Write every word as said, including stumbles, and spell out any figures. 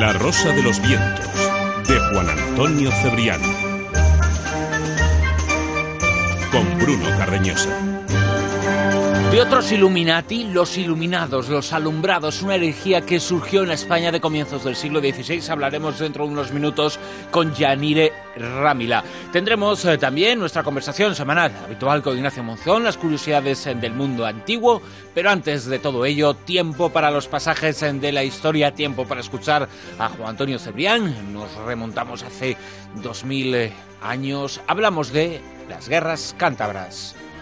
La Rosa de los Vientos, de Juan Antonio Cebrián. Con Bruno Carreñosa. De otros Illuminati, los iluminados, los alumbrados, una herejía que surgió en la España de comienzos del siglo dieciséis. Hablaremos dentro de unos minutos con Yanire Rámila. Tendremos eh, también nuestra conversación semanal habitual con Ignacio Monzón, las curiosidades eh, del mundo antiguo, pero antes de todo ello, tiempo para los pasajes eh, de la historia, tiempo para escuchar a Juan Antonio Cebrián. Nos remontamos hace dos mil eh, años, hablamos de las guerras cántabras.